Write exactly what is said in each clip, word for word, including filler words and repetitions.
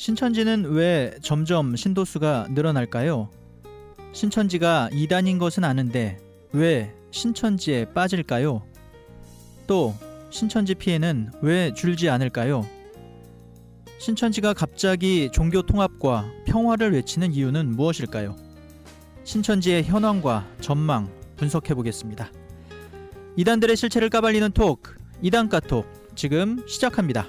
신천지는 왜 점점 신도수가 늘어날까요? 신천지가 이단인 것은 아는데 왜 신천지에 빠질까요? 또 신천지 피해는 왜 줄지 않을까요? 신천지가 갑자기 종교 통합과 평화를 외치는 이유는 무엇일까요? 신천지의 현황과 전망 분석해 보겠습니다. 이단들의 실체를 까발리는 톡, 이단까톡 지금 시작합니다.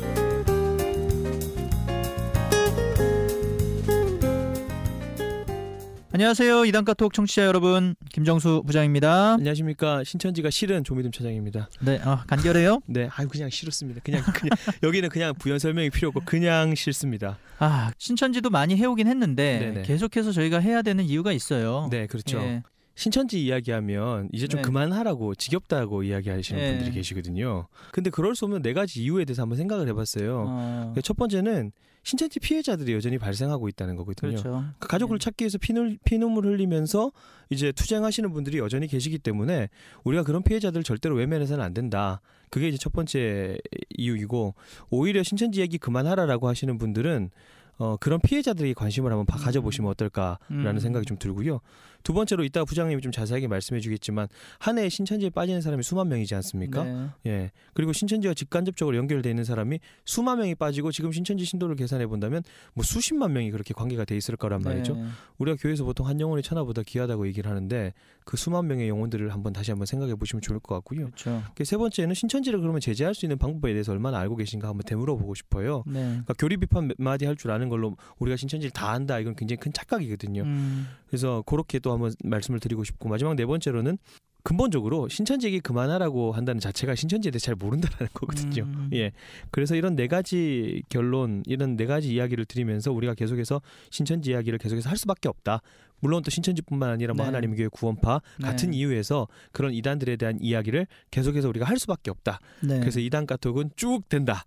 안녕하세요. 이단까톡 청취자 여러분, 김정수 부장입니다. 안녕하십니까. 신천지가 싫은 조미듬 차장입니다. 네, 아, 간결해요? 네, 아유 그냥 싫었습니다. 그냥, 그냥 여기는 그냥 부연 설명이 필요 없고 그냥 싫습니다. 아, 신천지도 많이 해오긴 했는데 네네. 계속해서 저희가 해야 되는 이유가 있어요. 네, 그렇죠. 예. 신천지 이야기하면 이제 좀 네. 그만하라고 지겹다고 이야기하시는 네. 분들이 계시거든요. 근데 그럴 수 없는 네 가지 이유에 대해서 한번 생각을 해봤어요. 어, 첫 번째는 신천지 피해자들이 여전히 발생하고 있다는 거거든요. 그렇죠. 그러니까 가족을 네. 찾기 위해서 피눈, 피눈물 흘리면서 이제 투쟁하시는 분들이 여전히 계시기 때문에 우리가 그런 피해자들을 절대로 외면해서는 안 된다. 그게 이제 첫 번째 이유이고, 오히려 신천지 얘기 그만하라라고 하시는 분들은 어, 그런 피해자들에게 관심을 한번 음. 가져보시면 어떨까라는 음. 생각이 좀 들고요. 두 번째로 이따 부장님이 좀 자세하게 말씀해 주겠지만 한 해에 신천지에 빠지는 사람이 수만 명이지 않습니까? 네. 예. 그리고 신천지와 직간접적으로 연결되어 있는 사람이 수만 명이 빠지고 지금 신천지 신도를 계산해 본다면 뭐 수십만 명이 그렇게 관계가 돼 있을 거란 말이죠. 네. 우리가 교회에서 보통 한 영혼이 천하보다 귀하다고 얘기를 하는데 그 수만 명의 영혼들을 한번 다시 한번 생각해 보시면 좋을 것 같고요. 그렇죠. 세 번째는 신천지를 그러면 제재할 수 있는 방법에 대해서 얼마나 알고 계신가 한번 되물어보고 싶어요. 네. 그러니까 교리 비판 몇 마디 할 줄 아는 걸로 우리가 신천지를 다 안다, 이건 굉장히 큰 착각이거든요. 음. 그래서 그렇게 또 한번 말씀을 드리고 싶고, 마지막 네 번째로는 근본적으로 신천지 얘기 그만하라고 한다는 자체가 신천지에 대해 잘 모른다는 거거든요. 음. 예. 그래서 이런 네 가지 결론, 이런 네 가지 이야기를 드리면서 우리가 계속해서 신천지 이야기를 계속해서 할 수밖에 없다. 물론 또 신천지뿐만 아니라 뭐 네. 하나님의 교회 구원파 같은 네. 이유에서 그런 이단들에 대한 이야기를 계속해서 우리가 할 수밖에 없다. 네. 그래서 이단 까톡은 쭉 된다.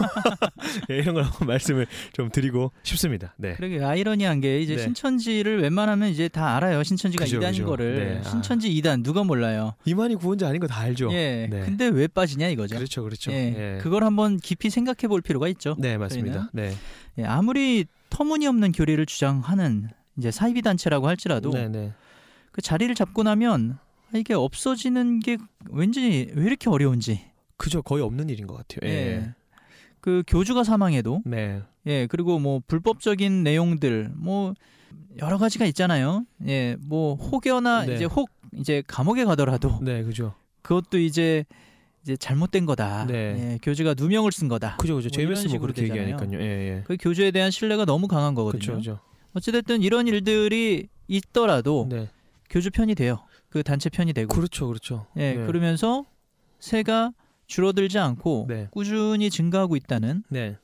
예, 이런 걸 한번 말씀을 좀 드리고 싶습니다. 네. 그러게 아이러니한 게 이제 네. 신천지를 웬만하면 이제 다 알아요. 신천지가 그죠, 이단인 그죠. 거를. 네. 아. 신천지 이단 누가 몰라요. 이만희 구원자 아닌 거 다 알죠. 예. 네. 근데 왜 빠지냐 이거죠. 그렇죠, 그렇죠. 예. 예. 그걸 한번 깊이 생각해 볼 필요가 있죠. 네, 맞습니다. 네. 예. 아무리 터무니없는 교리를 주장하는 이제 사이비 단체라고 할지라도 네, 네. 그 자리를 잡고 나면 이게 없어지는 게 왠지 왜 이렇게 어려운지. 그죠, 거의 없는 일인 것 같아요. 예. 예. 그 교주가 사망해도 네. 예, 그리고 뭐 불법적인 내용들 뭐 여러 가지가 있잖아요. 예, 뭐 혹여나 네. 이제 혹 이제 감옥에 가더라도 네, 그죠. 그것도 이제 이제 잘못된 거다. 네. 예, 교주가 누명을 쓴 거다. 그죠, 그죠. 뭐 이런 제이비에스 뭐 식으로 그렇게 되잖아요. 얘기하니까요. 예, 예. 그 교주에 대한 신뢰가 너무 강한 거거든요. 그죠, 그죠. 어찌됐든 이런 일들이 있더라도 네. 교주 편이 돼요. 그 단체 편이 되고. 그렇죠, 그렇죠. 예, 네. 그러면서 세가 줄어들지 않고 네. 꾸준히 증가하고 있다는 네.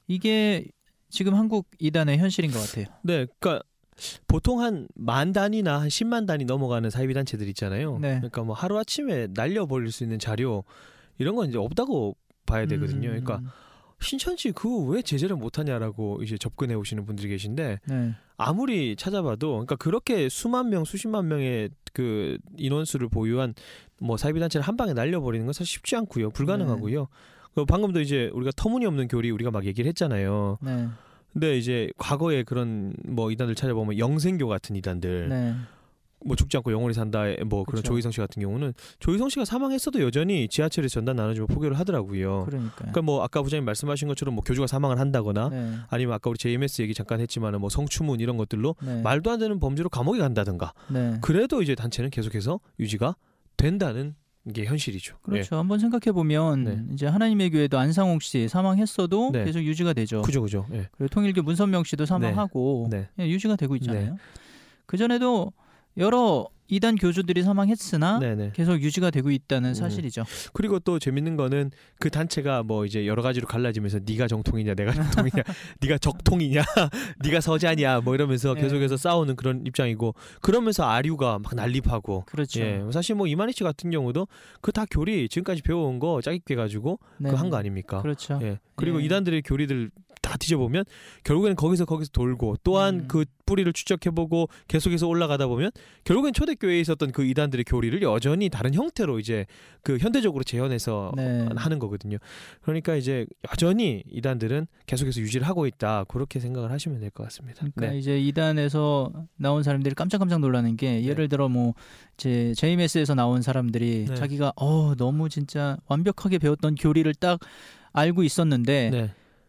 이게 지금 한국 이단의 현실인 것 같아요. 네, 그러니까 보통 한 만 단위나 한 십만 단위 넘어가는 사이비 단체들 있잖아요. 네. 그러니까 뭐 하루 아침에 날려버릴 수 있는 자료 이런 건 이제 없다고 봐야 되거든요. 음, 그러니까 신천지 그거 왜 제재를 못하냐라고 이제 접근해 오시는 분들이 계신데, 네. 아무리 찾아봐도 그러니까 그렇게 수만 명, 수십만 명의 그 인원수를 보유한 뭐 사이비 단체를 한 방에 날려버리는 건 사실 쉽지 않고요, 불가능하고요. 그 방금도 이제 우리가 터무니없는 교리 우리가 막 얘기를 했잖아요. 네. 근데 이제 과거에 그런 뭐 이단들 찾아보면 영생교 같은 이단들, 네. 뭐 죽지 않고 영원히 산다, 뭐 그런 그쵸. 조희성 씨 같은 경우는 조희성 씨가 사망했어도 여전히 지하철에서 전단 나눠주면 포교를 하더라고요. 그러니까요. 그러니까 뭐 아까 부장님 말씀하신 것처럼 뭐 교주가 사망을 한다거나 네. 아니면 아까 우리 제이엠에스 얘기 잠깐 했지만은 뭐 성추문 이런 것들로 네. 말도 안 되는 범죄로 감옥에 간다든가, 네. 그래도 이제 단체는 계속해서 유지가 된다는 게 현실이죠. 그렇죠. 한번 생각해 보면 네. 이제 하나님의 교회도 안상옥 씨 사망했어도 네. 계속 유지가 되죠. 예. 그죠, 그죠. 예. 그리고 통일교 문선명 씨도 사망하고 네. 예, 유지가 되고 있잖아요. 그 전에도 여러 이단 교주들이 사망했으나 네네. 계속 유지가 되고 있다는 음. 사실이죠. 그리고 또 재밌는 거는 그 단체가 뭐 이제 여러 가지로 갈라지면서 네가 정통이냐 내가 정통이냐 네가 적통이냐 네가 서자냐 뭐 이러면서 네. 계속해서 싸우는 그런 입장이고, 그러면서 아류가 막 난립하고. 그렇죠. 예, 사실 뭐 이만희 씨 같은 경우도 그 다 교리 지금까지 배워온 거 짜깁기 해가지고 네. 그 한 거 아닙니까? 그렇죠. 예. 그리고 예. 이단들의 교리들 다 다 뒤져보면 결국에는 거기서 거기서 돌고 또한 음. 그 뿌리를 추적해보고 계속해서 올라가다 보면 결국엔 초대교회에 있었던 그 이단들의 교리를 여전히 다른 형태로 이제 그 현대적으로 재현해서 네. 하는 거거든요. 그러니까 이제 여전히 이단들은 계속해서 유지를 하고 있다. 그렇게 생각을 하시면 될 것 같습니다. 그러니까 네. 이제 이단에서 나온 사람들이 깜짝깜짝 놀라는 게 예를 들어 뭐 이제 제이엠에스에서 나온 사람들이 네. 자기가 어 너무 진짜 완벽하게 배웠던 교리를 딱 알고 있었는데 네.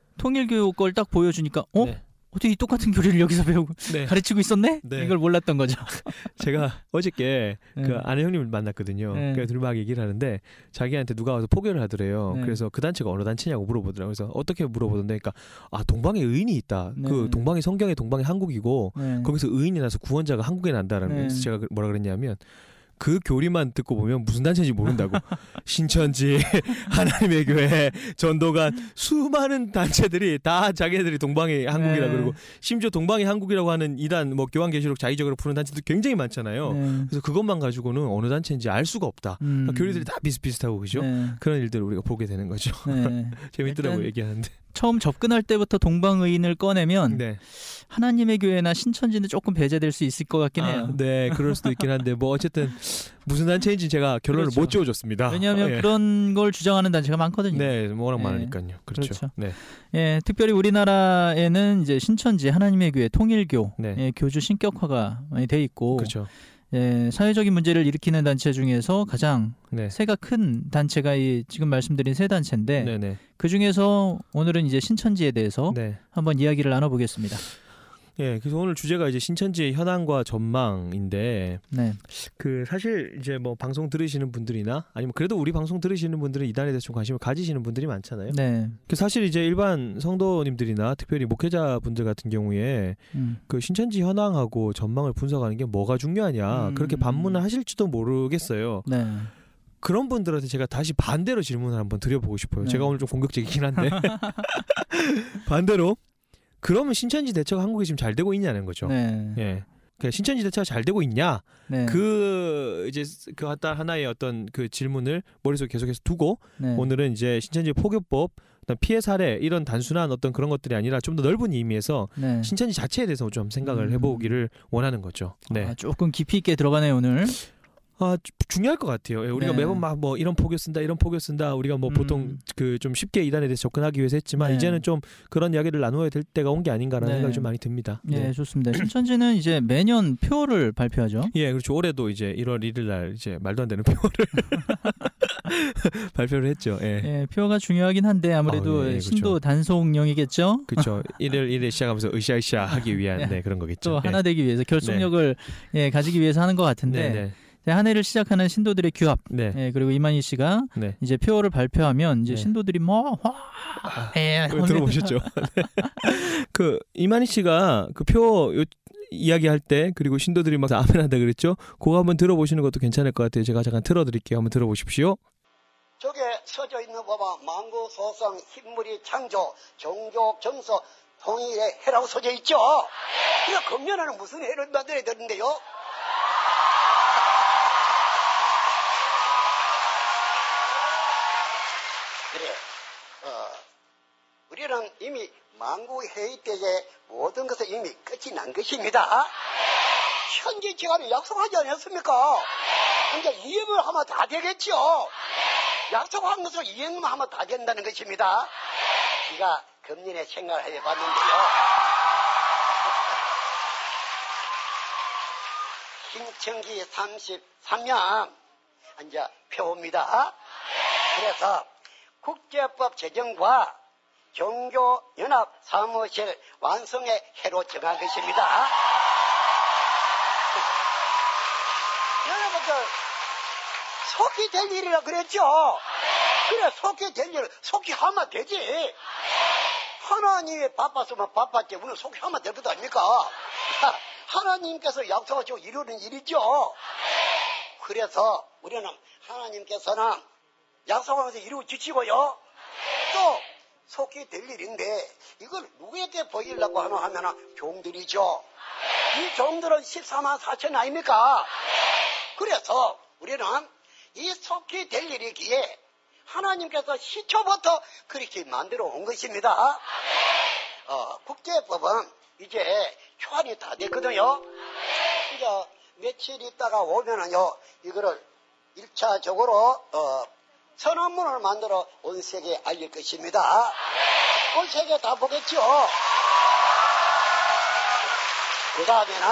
통일교육 걸 딱 보여주니까 어 네. 어떻게 이 똑같은 교리를 여기서 배우고 네. 가르치고 있었네? 네. 이걸 몰랐던 거죠. 제가 어저께 네. 그 아내 형님을 만났거든요. 네. 그래서 둘이 막 얘기를 하는데 자기한테 누가 와서 포교를 하더래요. 네. 그래서 그 단체가 어느 단체냐고 물어보더라고요. 그래서 어떻게 물어보던데, 그러니까 아 동방에 의인이 있다. 네. 그 동방이 성경에 동방이 한국이고 네. 거기서 의인이 나서 구원자가 한국에 난다라는 네. 거예요. 그래서 제가 그- 뭐라 그랬냐면 그 교리만 듣고 보면 무슨 단체인지 모른다고. 신천지, 하나님의 교회, 전도관 수많은 단체들이 다 자기네들이 동방의 한국이라 네. 그러고 심지어 동방의 한국이라고 하는 이단 뭐 교환계시록 자의적으로 푸는 단체도 굉장히 많잖아요. 네. 그래서 그것만 가지고는 어느 단체인지 알 수가 없다. 음. 그러니까 교리들이 다 비슷비슷하고 그죠? 네. 그런 일들을 우리가 보게 되는 거죠. 네. 재밌더라고 일단 얘기하는데. 처음 접근할 때부터 동방의인을 꺼내면 네. 하나님의 교회나 신천지는 조금 배제될 수 있을 것 같긴 해요. 아, 네, 그럴 수도 있긴 한데 뭐 어쨌든 무슨 단체인지 제가 결론을 그렇죠. 못 지어줬습니다. 왜냐하면 예. 그런 걸 주장하는 단체가 많거든요. 네, 워낙 네. 많으니까요. 그렇죠. 그렇죠. 네, 예, 특별히 우리나라에는 이제 신천지, 하나님의 교회, 통일교, 네. 예, 교주 신격화가 많이 돼 있고, 그렇죠. 예, 사회적인 문제를 일으키는 단체 중에서 가장 네, 세가 큰 단체가 이 지금 말씀드린 세 단체인데, 네, 네, 그 중에서 오늘은 이제 신천지에 대해서 네. 한번 이야기를 나눠보겠습니다. 예, 그래서 오늘 주제가 이제 신천지의 현황과 전망인데, 네, 그 사실 이제 뭐 방송 들으시는 분들이나 아니면 그래도 우리 방송 들으시는 분들은 이단에 대해서 좀 관심을 가지시는 분들이 많잖아요. 네, 그 사실 이제 일반 성도님들이나 특별히 목회자분들 같은 경우에 음, 그 신천지 현황하고 전망을 분석하는 게 뭐가 중요하냐 음. 그렇게 반문을 하실지도 모르겠어요. 네, 그런 분들한테 제가 다시 반대로 질문을 한번 드려보고 싶어요. 네. 제가 오늘 좀 공격적이긴 한데 반대로 그러면 신천지 대처가 한국에 지금 잘 되고 있냐는 거죠. 네, 예. 그러니까 신천지 대처가 잘 되고 있냐? 네, 그 이제 그 갖다 하나의 어떤 그 질문을 머릿속에 계속해서 두고 네. 오늘은 이제 신천지 포교법, 그다음 피해 사례 이런 단순한 어떤 그런 것들이 아니라 좀 더 넓은 의미에서 네. 신천지 자체에 대해서 좀 생각을 음. 해보기를 원하는 거죠. 네. 아, 조금 깊이 있게 들어가네요 오늘. 아 주- 중요할 것 같아요. 예, 우리가 네. 매번 막 뭐 이런 포교 쓴다, 이런 포교 쓴다. 우리가 뭐 음. 보통 그 좀 쉽게 이단에 대해서 접근하기 위해서 했지만 네. 이제는 좀 그런 이야기를 나누어야 될 때가 온 게 아닌가라는 네. 생각이 좀 많이 듭니다. 예, 좋습니다. 신천지는 이제 매년 표를 발표하죠. 예, 그렇죠. 올해도 이제 일월 일일 날 이제 말도 안 되는 표를 발표를 했죠. 예. 예, 표가 중요하긴 한데 아무래도 아, 예, 그렇죠. 신도 단속령이겠죠. 그렇죠. 일일 일일 시작하면서 으쌰으쌰 하기 위한 네. 네, 그런 거겠죠. 또 예. 하나 되기 위해서 결속력을 예, 가지기 위해서 하는 것 같은데 네, 네. 이제 한 해를 시작하는 신도들의 규합 네. 예, 그리고 이만희 씨가 네. 이제 표를 발표하면 이제 네. 신도들이 뭐 와, 예, 그거 들어보셨죠? 네. 그 이만희 씨가 그 표 이야기할 때 그리고 신도들이 막 아멘한다 그랬죠? 그거 한번 들어보시는 것도 괜찮을 것 같아요. 제가 잠깐 틀어드릴게요. 한번 들어보십시오. 저게 써져 있는 거 봐봐. 만구소성 힘물이 창조 종교 정서 통일의 해라고 써져 있죠. 이거 금년에는 무슨 해를 만들어야 되는데요? 그래, 어, 우리는 이미 만구회의 때에 모든 것은 이미 끝이 난 것입니다. 현재 시간에 약속하지 않았습니까? 이제 이행을 하면 다 되겠죠. 약속한 것을 이행만 하면 다 된다는 것입니다. 제가 금년에 생각을 해봤는데요. 신청기 삼십삼 년 이제 표입니다. 그래서 국제법 제정과 종교연합 사무실 완성의 해로 정한 것입니다. 여러분들 속히 될 일이라 그랬죠? 그래 속히 될 일을 속히 하면 되지. 하나님이 바빴으면 바빴지 우리는 속히 하면 될 것 아닙니까? 하나님께서 약속하시고 이루는 일이죠. 그래서 우리는 하나님께서는 약속하면서 이루어 주시고요. 또 속히 될 일인데 이걸 누구에게 보이려고 하나 하면 종들이죠. 이 종들은 십사만 사천 아닙니까? 그래서 우리는 이 속히 될 일이기에 하나님께서 시초부터 그렇게 만들어 온 것입니다. 어, 국제법은 이제 초안이 다 됐거든요. 이제 며칠 있다가 오면은요, 이거를 일차적으로 어, 선언문을 만들어 온 세계에 알릴 것입니다. 온 세계 다 보겠죠. 그 다음에는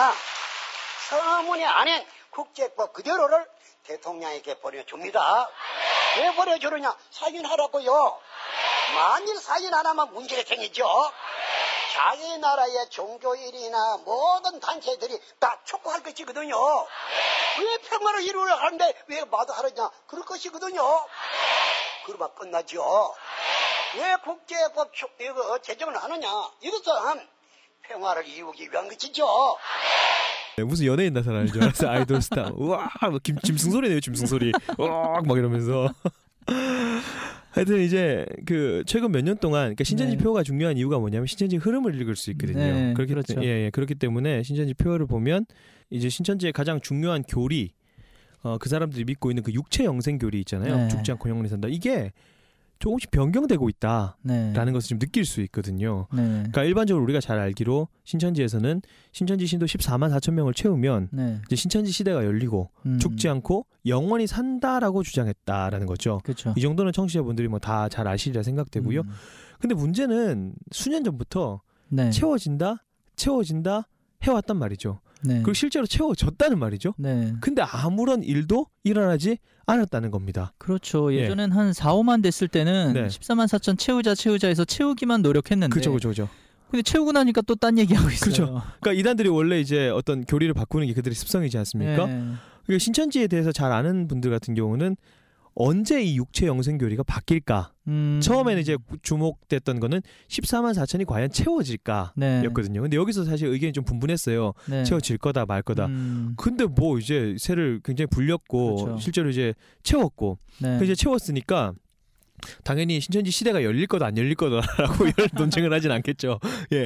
선언문이 아닌 국제법 그대로를 대통령에게 보내줍니다. 왜 보내주느냐? 사인하라고요. 만일 사인 안 하면 문제가 생기죠. 자기 나라의 종교인이나 모든 단체들이 다 촉구할 것이거든요. 왜 평화를 이루려 하는데 왜 마다하느냐? 그럴 것이거든요. 그러면 끝나죠. 왜 국제법 이거 제정을 하느냐? 이것은 평화를 이루기 위한 것이죠. 네, 무슨 연예인 나타나는 줄 알았어. 아이돌 스타. 우와, 김 짐승 소리네요, 짐승 소리. 우와, 막 이러면서. 하여튼 이제 그 최근 몇 년 동안 그러니까 신천지 네. 표어가 중요한 이유가 뭐냐면 신천지 흐름을 읽을 수 있거든요. 네, 그렇기 그렇죠. 때, 예, 예, 그렇기 때문에 신천지 표어를 보면 이제 신천지의 가장 중요한 교리, 어, 그 사람들이 믿고 있는 그 육체 영생 교리 있잖아요. 네. 죽지 않고 영원히 산다. 이게 조금씩 변경되고 있다라는 네. 것을 좀 느낄 수 있거든요. 네. 그러니까 일반적으로 우리가 잘 알기로 신천지에서는 신천지 신도 십사만 사천 명을 채우면 네. 이제 신천지 시대가 열리고 음. 죽지 않고 영원히 산다라고 주장했다라는 거죠. 그렇죠. 이 정도는 청취자분들이 뭐 다 잘 아시리라 생각되고요. 음. 근데 문제는 수년 전부터 네. 채워진다, 채워진다 해왔단 말이죠. 네. 그리고 실제로 채워졌다는 말이죠. 네. 근데 아무런 일도 일어나지 않았다는 겁니다. 그렇죠. 예. 예전엔 한 사, 오만 됐을 때는 네. 십사만 사천 채우자 채우자 해서 채우기만 노력했는데 그죠, 그죠, 그죠. 근데 채우고 나니까 또 딴 얘기하고 있어요. 그렇죠. 그러니까 이단들이 원래 이제 어떤 교리를 바꾸는 게 그들의 습성이지 않습니까? 네. 그러니까 신천지에 대해서 잘 아는 분들 같은 경우는 언제 이 육체 영생 교리가 바뀔까? 음. 처음에는 이제 주목됐던 거는 십사만 사천이 과연 채워질까? 네. 였거든요. 근데 여기서 사실 의견이 좀 분분했어요. 네. 채워질 거다 말 거다. 음. 근데 뭐 이제 새를 굉장히 불렸고 그렇죠. 실제로 이제 채웠고 네. 그 이제 채웠으니까 당연히 신천지 시대가 열릴 거다 안 열릴 거다라고 이런 논쟁을 하진 않겠죠. 예,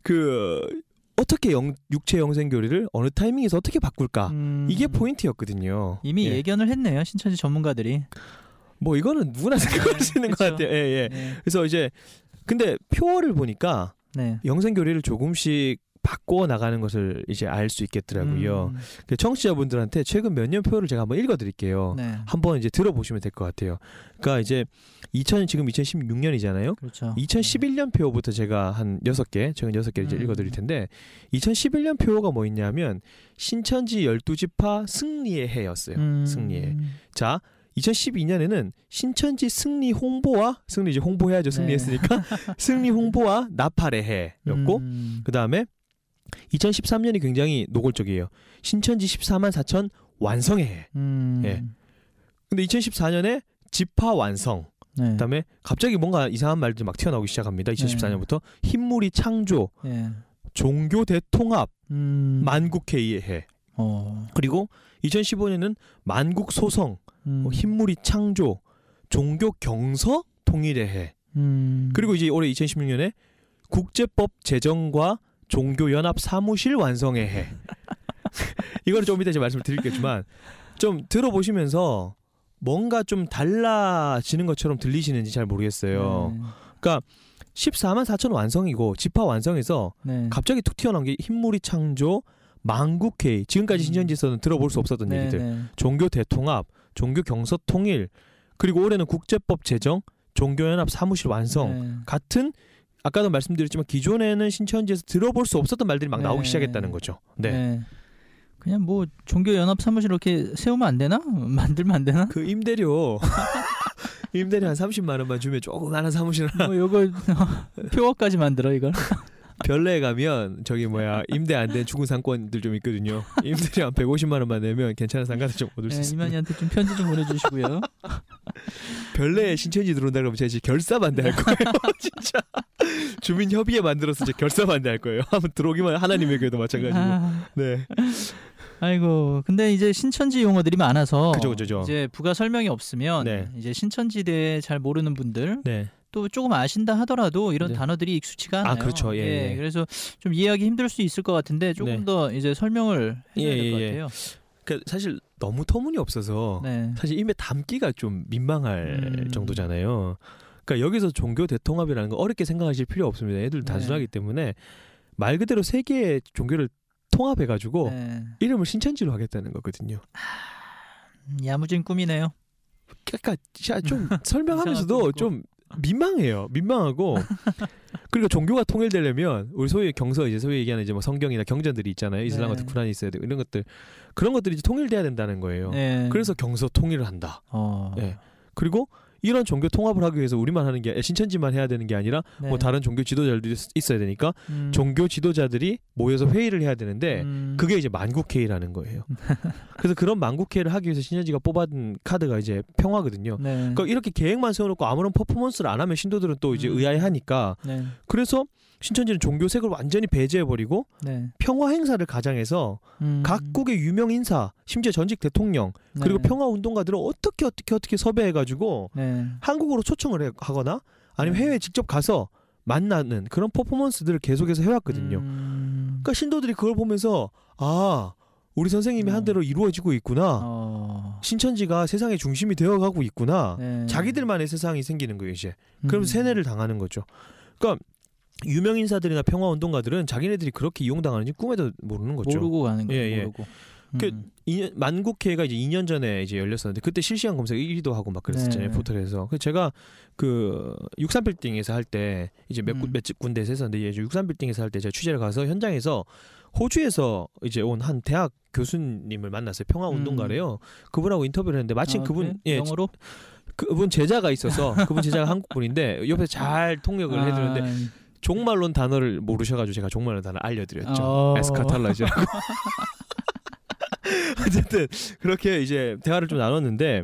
그 어떻게 영, 육체 영생 교리를 어느 타이밍에서 어떻게 바꿀까? 음. 이게 포인트였거든요. 이미 예. 예견을 했네요. 신천지 전문가들이. 뭐 이거는 누구나 생각할 수 있는 것 그렇죠. 같아요. 예, 예. 네. 그래서 이제 근데 표어를 보니까 네. 영생 교리를 조금씩 바꿔 나가는 것을 이제 알 수 있겠더라고요. 음. 그 청취자분들한테 최근 몇 년 표어를 제가 한번 읽어드릴게요. 네. 한번 이제 들어보시면 될 것 같아요. 그러니까 이제 이천 지금 이천십육 년이잖아요. 그렇죠. 이천십일 년 표어부터 제가 한 여섯 개, 최근 여섯 개를 이제 음. 읽어드릴 텐데 이천십일 년 표어가 뭐 있냐면 신천지 열두 지파 승리의 해였어요. 음. 승리의 해. 자, 이천십이 년에는 신천지 승리 홍보와 승리 이제 홍보해야죠. 승리했으니까 승리 홍보와 나팔의 해였고 음. 그 다음에 이천십삼 년이 굉장히 노골적이에요. 신천지 십사만 사천 완성의 해. 음. 예. 근데 이천십사 년에 지파 완성. 네. 그다음에 갑자기 뭔가 이상한 말들이 막 튀어나오기 시작합니다. 이천십사 년부터 흰물이 창조, 예. 종교 대통합, 음. 만국회의의 해. 어. 그리고 이천십오 년은 만국 소성, 음. 뭐 흰물이 창조, 종교 경서 통일의 해. 음. 그리고 이제 올해 이천십육 년에 국제법 제정과 종교연합 사무실 완성의 해. 이거는 좀 이따 이제 말씀을 드리겠지만 좀 들어보시면서 뭔가 좀 달라지는 것처럼 들리시는지 잘 모르겠어요. 네. 그러니까 십사만 사천 완성이고 지파 완성에서 네. 갑자기 툭 튀어나온 게 흰물이 창조, 만국회의, 지금까지 신천지에서는 들어볼 수 없었던 네, 얘기들, 네. 종교 대통합, 종교 경서 통일, 그리고 올해는 국제법 제정, 종교연합 사무실 완성 네. 같은 아까도 말씀드렸지만 기존에는 신천지에서 들어볼 수 없었던 말들이 막 나오기 네. 시작했다는 거죠. 네. 네. 그냥 뭐 종교 연합 사무실 이렇게 세우면 안 되나? 만들면 안 되나? 그 임대료 임대료 한 삼십만 원만 주면 조그마한 사무실 하나 뭐 요거 표어까지 만들어 이걸. 별내에 가면 저기 뭐야 임대 안 된 죽은 상권들 좀 있거든요. 임대료 한 백오십만 원만 내면 괜찮은 상가들 좀 얻을 수 네, 있습니다. 이만희한테 좀 편지 좀 보내주시고요. 별내에 신천지 들어온다 그러면 제가 진짜 결사 반대할 거예요. 진짜 주민 협의회 만들어서 제가 결사 반대할 거예요. 한번 들어오기만 하나님의 교회도 마찬가지고. 아, 네. 아이고, 근데 이제 신천지 용어들이 많아서 그죠, 그죠, 그죠. 이제 부가 설명이 없으면 네. 이제 신천지에 대해 잘 모르는 분들 네. 또 조금 아신다 하더라도 이런 네. 단어들이 익숙치가 않아요. 아, 그렇죠. 예, 예. 그래서 좀 이해하기 힘들 수 있을 것 같은데 조금 네. 더 이제 설명을 해줘야 예, 될 것 예, 예. 같아요. 그 사실 너무 터무니 없어서 네. 사실 입에 담기가 좀 민망할 음. 정도잖아요. 그러니까 여기서 종교 대통합이라는 거 어렵게 생각하실 필요 없습니다. 애들 단순하기 네. 때문에 말 그대로 세 개의 종교를 통합해가지고 네. 이름을 신천지로 하겠다는 거거든요. 야무진 꿈이네요. 그러니까 좀 설명하면서도 좀 민망해요. 민망하고 그리고 종교가 통일되려면 우리 소위 경서 이제 소위 얘기하는 이제 뭐 성경이나 경전들이 있잖아요. 이슬람 같은 네. 쿠란이 있어야 되고 이런 것들 그런 것들이 이제 통일돼야 된다는 거예요. 네. 그래서 경서 통일을 한다. 어. 네. 그리고 이런 종교 통합을 하기 위해서 우리만 하는 게 신천지만 해야 되는 게 아니라 네. 뭐 다른 종교 지도자들도 있어야 되니까 음. 종교 지도자들이 모여서 회의를 해야 되는데 음. 그게 이제 만국회의라는 거예요. 그래서 그런 만국회의를 하기 위해서 신천지가 뽑아둔 카드가 이제 평화거든요. 네. 그러니까 이렇게 계획만 세워놓고 아무런 퍼포먼스를 안 하면 신도들은 또 이제 음. 의아해하니까 네. 그래서 신천지는 종교색을 완전히 배제해버리고 네. 평화 행사를 가장해서 음. 각국의 유명 인사, 심지어 전직 대통령 그리고 네. 평화 운동가들을 어떻게 어떻게 어떻게 섭외해가지고 네. 한국으로 초청을 해- 하거나 아니면 네. 해외에 직접 가서 만나는 그런 퍼포먼스들을 계속해서 해왔거든요. 음. 그러니까 신도들이 그걸 보면서 아 우리 선생님이 한 어. 대로 이루어지고 있구나. 어. 신천지가 세상의 중심이 되어가고 있구나. 네. 자기들만의 세상이 생기는 거예요 이제. 그럼 음. 세뇌를 당하는 거죠. 그러니까 유명 인사들이나 평화 운동가들은 자기네들이 그렇게 이용당하는지 꿈에도 모르는 거죠. 모르고 가는 거예요. 예, 예. 모르고. 그 음. 이 년- 만국회가 이제 이 년 전에 이제 열렸었는데 그때 실시간 검색 일 위도 하고 막 그랬었잖아요. 네. 포털에서. 그 제가 그 육삼 빌딩에서 할 때 이제 몇, 군- 음. 몇 군데에서 했었는데 이제 육삼 빌딩에서 할 때 제가 취재를 가서 현장에서 호주에서 이제 온 한 대학 교수님을 만났어요. 평화 운동가래요. 그분하고 인터뷰를 했는데 마침 음. 아, 그분 그래요? 예 영어로 그분 제자가 있어서 그분 제자가 한국 분인데 옆에서 잘 통역을 해주는데 아, 종말론 단어를 모르셔가지고 제가 종말론 단어 알려드렸죠. 어. 에스카탈라지라고. 어쨌든 그렇게 이제 대화를 좀 나눴는데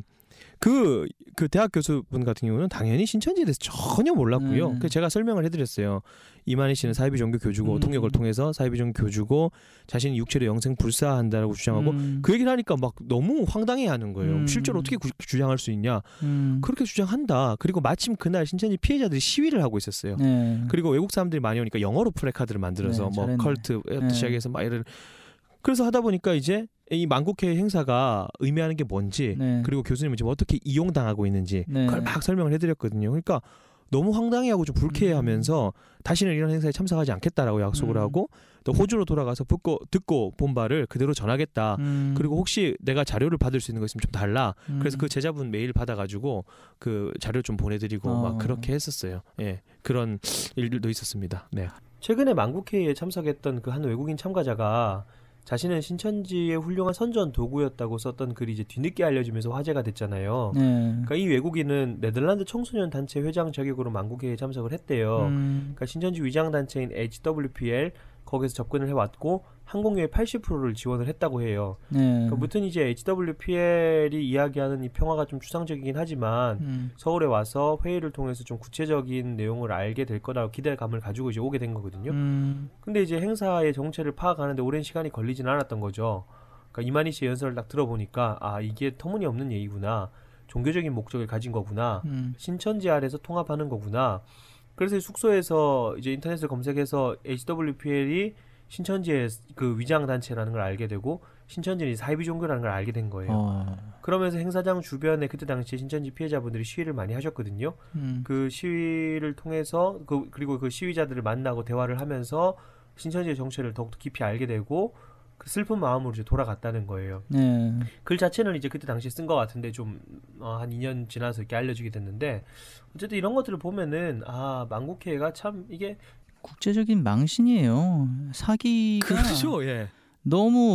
그, 그 대학 교수분 같은 경우는 당연히 신천지에 대해서 전혀 몰랐고요. 음. 그래서 제가 설명을 해드렸어요. 이만희 씨는 사이비 종교 교주고 음. 통역을 통해서 사이비 종교 교주고 자신이 육체로 영생 불사한다라고 주장하고 음. 그 얘기를 하니까 막 너무 황당해하는 거예요. 음. 실제로 어떻게 구, 주장할 수 있냐? 음. 그렇게 주장한다. 그리고 마침 그날 신천지 피해자들이 시위를 하고 있었어요. 네. 그리고 외국 사람들이 많이 오니까 영어로 플래카드를 만들어서 네, 뭐 잘했네. 컬트부터 네. 시작해서 막 이런 그래서 하다 보니까 이제 이 만국회 행사가 의미하는 게 뭔지 네. 그리고 교수님은 지금 어떻게 이용당하고 있는지 네. 그걸 막 설명을 해드렸거든요. 그러니까 너무 황당해하고 좀 불쾌해하면서 다시는 이런 행사에 참석하지 않겠다라고 약속을 음. 하고 또 호주로 돌아가서 듣고 듣고 본 바를 그대로 전하겠다. 음. 그리고 혹시 내가 자료를 받을 수 있는 거 있으면 좀 달라. 음. 그래서 그 제자분 메일 받아가지고 그 자료 좀 보내드리고 어. 막 그렇게 했었어요. 예, 그런 일들도 있었습니다. 네. 최근에 만국회의에 참석했던 그 한 외국인 참가자가 자신은 신천지의 훌륭한 선전 도구였다고 썼던 글이 이제 뒤늦게 알려지면서 화제가 됐잖아요. 네. 그러니까 이 외국인은 네덜란드 청소년 단체 회장 자격으로 만국회의에 참석을 했대요. 음. 그러니까 신천지 위장 단체인 에이치 더블유 피 엘 거기서 접근을 해왔고 항공료의 팔십 퍼센트를 지원을 했다고 해요. 네. 그러니까 무튼 이제 에이치 더블유 피 엘이 이야기하는 이 평화가 좀 추상적이긴 하지만 음. 서울에 와서 회의를 통해서 좀 구체적인 내용을 알게 될 거라고 기대감을 가지고 이제 오게 된 거거든요. 음. 근데 이제 행사의 정체를 파악하는데 오랜 시간이 걸리진 않았던 거죠. 그러니까 이만희 씨의 연설을 딱 들어보니까 아 이게 터무니없는 얘기구나. 종교적인 목적을 가진 거구나. 음. 신천지 아래서 통합하는 거구나. 그래서 숙소에서 이제 인터넷을 검색해서 에이치 더블유 피 엘이 신천지의 그 위장 단체라는 걸 알게 되고 신천지는 사이비 종교라는 걸 알게 된 거예요. 어. 그러면서 행사장 주변에 그때 당시에 신천지 피해자분들이 시위를 많이 하셨거든요. 음. 그 시위를 통해서 그 그리고 그 시위자들을 만나고 대화를 하면서 신천지의 정체를 더욱더 깊이 알게 되고 그 슬픈 마음으로 이제 돌아갔다는 거예요. 네. 글 자체는 이제 그때 당시에 쓴 것 같은데 좀 한 이 년 지나서 이렇게 알려지게 됐는데 어쨌든 이런 것들을 보면은 아 만국회가 참 이게 국제적인 망신이에요. 사기가 그렇죠, 예, 너무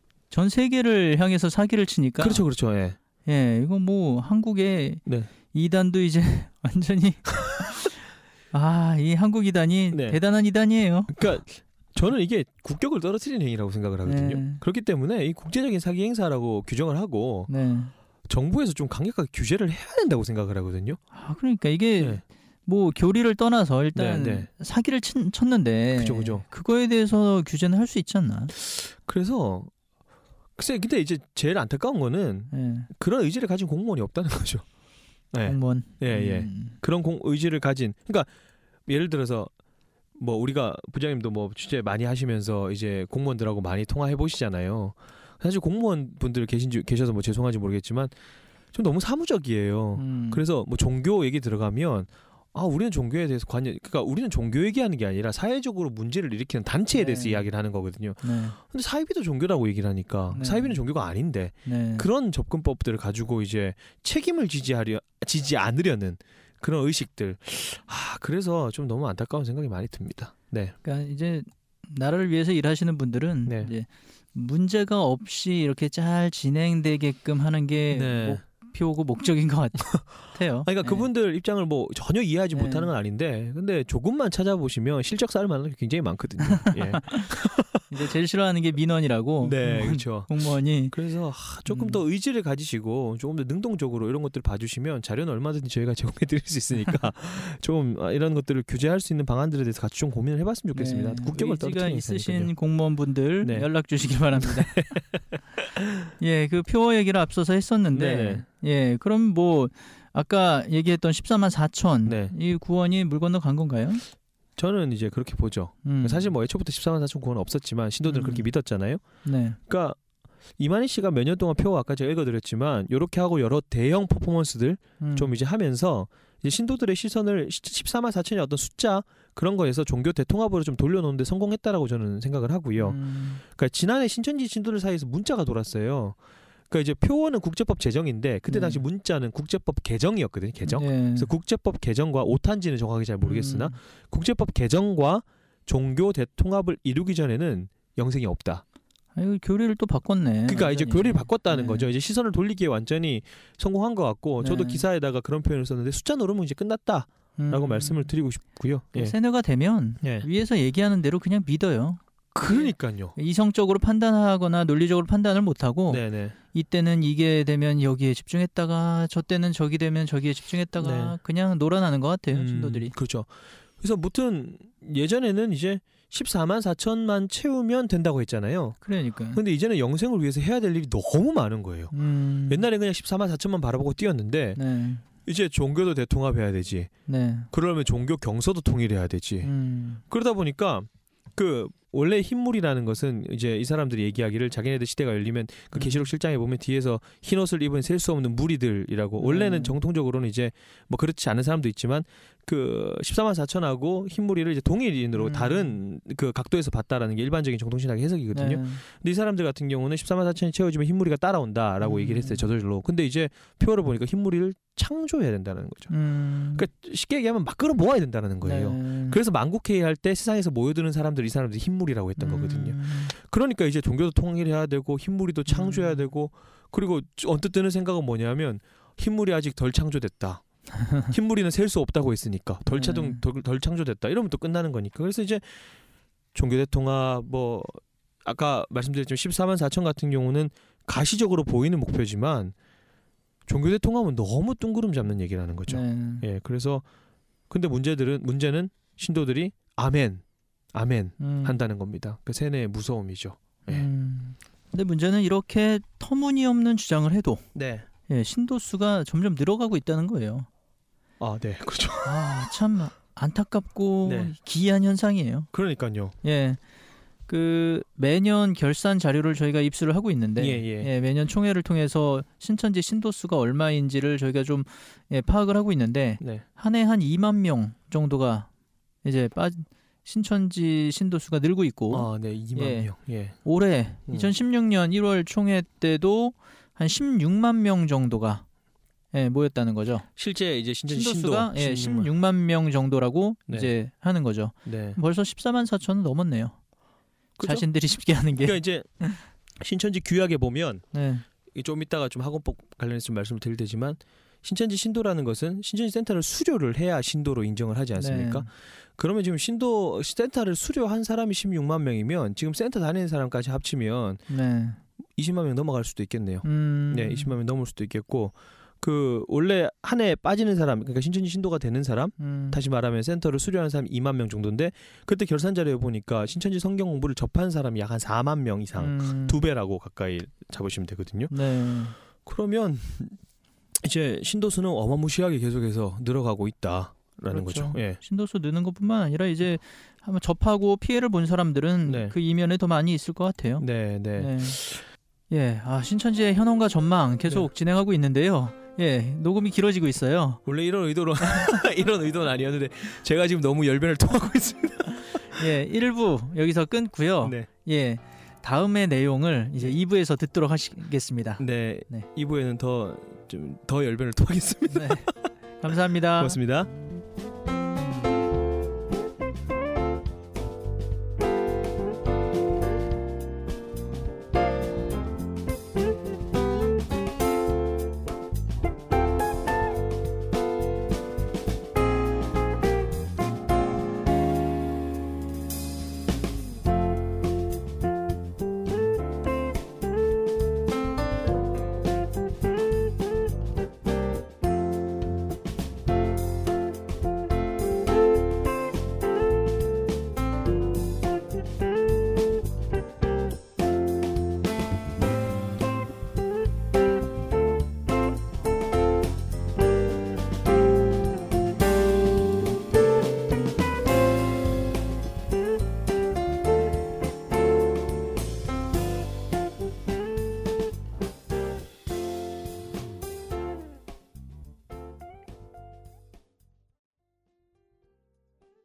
전 세계를 향해서 사기를 치니까. 그렇죠, 그렇죠, 예, 예, 이거 뭐 한국의 네, 이단도 이제 완전히 아, 이 한국 이단이 네. 대단한 이단이에요. 그러니까 저는 이게 국격을 떨어뜨리는 행위라고 생각을 하거든요. 네. 그렇기 때문에 이 국제적인 사기 행사라고 규정을 하고 네. 정부에서 좀 강력하게 규제를 해야 된다고 생각을 하거든요. 아, 그러니까 이게 네. 뭐 교리를 떠나서 일단 네, 네. 사기를 친, 쳤는데 그죠, 그죠. 그거에 대해서 규제는 할 수 있지 않나? 그래서 글쎄 근데 이제 제일 안타까운 거는 예. 그런 의지를 가진 공무원이 없다는 거죠. 네. 공무원. 예, 예. 음. 그런 공, 의지를 가진 그러니까 예를 들어서 뭐 우리가 부장님도 뭐 취재 많이 하시면서 이제 공무원들하고 많이 통화해 보시잖아요. 사실 공무원 분들 계신 계셔서 뭐 죄송한지 모르겠지만 좀 너무 사무적이에요. 음. 그래서 뭐 종교 얘기 들어가면 아 우리는 종교에 대해서 관여 그러니까 우리는 종교 얘기하는 게 아니라 사회적으로 문제를 일으키는 단체에 대해서 네. 이야기를 하는 거거든요. 네. 근데 사이비도 종교라고 얘기를 하니까 네. 사이비는 종교가 아닌데 네. 그런 접근법들을 가지고 이제 책임을 지지하려 지지 않으려는 그런 의식들. 아 그래서 좀 너무 안타까운 생각이 많이 듭니다. 네. 그러니까 이제 나라를 위해서 일하시는 분들은 네. 이제 문제가 없이 이렇게 잘 진행되게끔 하는 게 네. 목표고 목적인 것 같아요. 그러니까 네. 그분들 입장을 뭐 전혀 이해하지 네. 못하는 건 아닌데 근데 조금만 찾아보시면 실적 쌓을 만한 게 굉장히 많거든요. 예. 이제 제일 싫어하는 게 민원이라고. 네, 공무원, 그렇죠. 공무원이 그래서 하, 조금 음. 더 의지를 가지시고 조금 더 능동적으로 이런 것들을 봐주시면 자료는 얼마든지 저희가 제공해드릴 수 있으니까 좀 이런 것들을 규제할 수 있는 방안들에 대해서 같이 좀 고민을 해봤으면 좋겠습니다. 네, 국격을 의지가 떨어뜨리는 있으신 편이거든요. 공무원분들 네. 연락 주시기 바랍니다. 예, 그 표 얘기를 앞서서 했었는데, 네네. 예, 그럼 뭐 아까 얘기했던 십사만 사천 네. 이 구원이 물 건너 간 건가요? 저는 이제 그렇게 보죠. 음. 사실 뭐 애초부터 십사만 사천 구원 없었지만 신도들은 음. 그렇게 믿었잖아요. 네, 그러니까 이만희 씨가 몇 년 동안 표 아까 제가 읽어드렸지만 이렇게 하고 여러 대형 퍼포먼스들 음. 좀 이제 하면서 이제 신도들의 시선을 십사만 사천의 어떤 숫자 그런 거에서 종교 대통합으로 좀 돌려놓는데 성공했다라고 저는 생각을 하고요. 음. 그러니까 지난해 신천지 신도들 사이에서 문자가 돌았어요. 그러니까 이제 표어는 국제법 제정인데 그때 네. 당시 문자는 국제법 개정이었거든요. 개정. 예. 그래서 국제법 개정과 오탄지는 정확하게 잘 모르겠으나 음. 국제법 개정과 종교 대통합을 이루기 전에는 영생이 없다. 아, 이거 교리를 또 바꿨네. 그러니까 이제 완전히. 교리를 바꿨다는 네. 거죠. 이제 시선을 돌리기에 완전히 성공한 것 같고 저도 네. 기사에다가 그런 표현을 썼는데 숫자 노름은 이제 끝났다라고 음. 말씀을 드리고 싶고요. 그 예. 세뇌가 되면 예. 위에서 얘기하는 대로 그냥 믿어요. 그러니까요. 이성적으로 판단하거나 논리적으로 판단을 못하고 네네. 이때는 이게 되면 여기에 집중했다가 저 때는 저기 되면 저기에 집중했다가 네. 그냥 놀아나는 것 같아요. 음, 신도들이. 그렇죠. 그래서 무튼 예전에는 이제 십사만 사천만 채우면 된다고 했잖아요. 그러니까. 근데 이제는 영생을 위해서 해야 될 일이 너무 많은 거예요. 음. 옛날에 그냥 십사만 사천만 바라보고 뛰었는데 네. 이제 종교도 대통합해야 되지. 네. 그러면 종교 경서도 통일해야 되지. 음. 그러다 보니까 그 원래 흰물이라는 것은 이제 이 사람들이 얘기하기를 자기네들 시대가 열리면 그 음. 계시록 칠 장에 보면 뒤에서 흰 옷을 입은 셀 수 없는 무리들이라고 원래는 음. 정통적으로는 이제 뭐 그렇지 않은 사람도 있지만 그 십사만 사천하고 흰무리를 이제 동일인으로 음. 다른 그 각도에서 봤다라는 게 일반적인 정통신학의 해석이거든요. 네. 근데 이 사람들 같은 경우는 십사만 사천이 채워지면 흰무리가 따라온다라고 음. 얘기를 했어요. 저절로. 근데 이제 표어를 보니까 흰무리를 창조해야 된다는 거죠. 음. 그러니까 쉽게 얘기하면 막 끌어 모아야 된다는 거예요. 네. 그래서 만국회의 할 때 세상에서 모여드는 사람들 이 사람들이 흰물이라고 했던 거거든요. 음. 그러니까 이제 종교도 통일해야 되고 흰물이도 창조해야 음. 되고 그리고 언뜻 드는 생각은 뭐냐면 흰물이 아직 덜 창조됐다. 흰물이는 셀 수 없다고 했으니까 덜, 차동, 네. 덜, 덜 창조됐다. 이러면 또 끝나는 거니까. 그래서 이제 종교 대통합 뭐 아까 말씀드렸지만 십사만 사천 같은 경우는 가시적으로 보이는 목표지만 종교 대통합은 너무 뚱구름 잡는 얘기라는 거죠. 네. 예, 그래서 근데 문제들은 문제는 신도들이 아멘, 아멘 음. 한다는 겁니다. 그 세뇌의 무서움이죠. 예. 음. 근데 문제는 이렇게 터무니없는 주장을 해도 네. 예, 신도 수가 점점 늘어가고 있다는 거예요. 아, 네, 그렇죠. 아, 참 안타깝고 네. 기이한 현상이에요. 그러니까요. 예. 그 매년 결산 자료를 저희가 입수를 하고 있는데 예, 예. 매년 총회를 통해서 신천지 신도 수가 얼마인지를 저희가 좀 예, 파악을 하고 있는데 네. 한 해 한 이만 명 정도가 이제 빠 신천지 신도 수가 늘고 있고 아, 네, 이만 예. 명. 예. 올해 음. 이천십육 년 일월 총회 때도 한 십육만 명 정도가 예, 모였다는 거죠. 실제 이제 신천지 신도 신도 수가 예, 십육만. 십육만 명 정도라고 네. 이제 하는 거죠. 네. 벌써 십사만 사천은 넘었네요. 그죠? 자신들이 쉽게 하는 게. 그러니까 이제 신천지 규약에 보면 네. 좀 이따가 좀 학원법 관련해서 좀 말씀을 드릴 테지만 신천지 신도라는 것은 신천지 센터를 수료를 해야 신도로 인정을 하지 않습니까? 네. 그러면 지금 신도 센터를 수료한 사람이 십육만 명이면 지금 센터 다니는 사람까지 합치면 네. 이십만 명 넘어갈 수도 있겠네요. 음. 네, 이십만 명 넘을 수도 있겠고 그 원래 한 해 빠지는 사람, 그러니까 신천지 신도가 되는 사람, 음. 다시 말하면 센터를 수료하는 사람이 이만 명 정도인데 그때 결산 자료에 보니까 신천지 성경 공부를 접한 사람이 약 한 사만 명 이상, 음. 두 배라고 가까이 잡으시면 되거든요. 네. 그러면 이제 신도 수는 어마무시하게 계속해서 늘어가고 있다라는 그렇죠. 거죠. 예. 신도수 느는 것뿐만 아니라 이제 한번 접하고 피해를 본 사람들은 네. 그 이면에 더 많이 있을 것 같아요. 네, 네. 네. 예, 아 신천지의 현황과 전망 계속 진행하고 있는데요. 예, 녹음이 길어지고 있어요. 원래 이런 의도로 이런 의도는 아니었는데 제가 지금 너무 열변을 토하고 있습니다. 예, 일 부 여기서 끊고요. 네. 예, 다음의 내용을 이제 이 부에서 듣도록 하시겠습니다. 네. 네. 이 부에는 더 좀 더 열변을 토하겠습니다. 네. 감사합니다. 고맙습니다.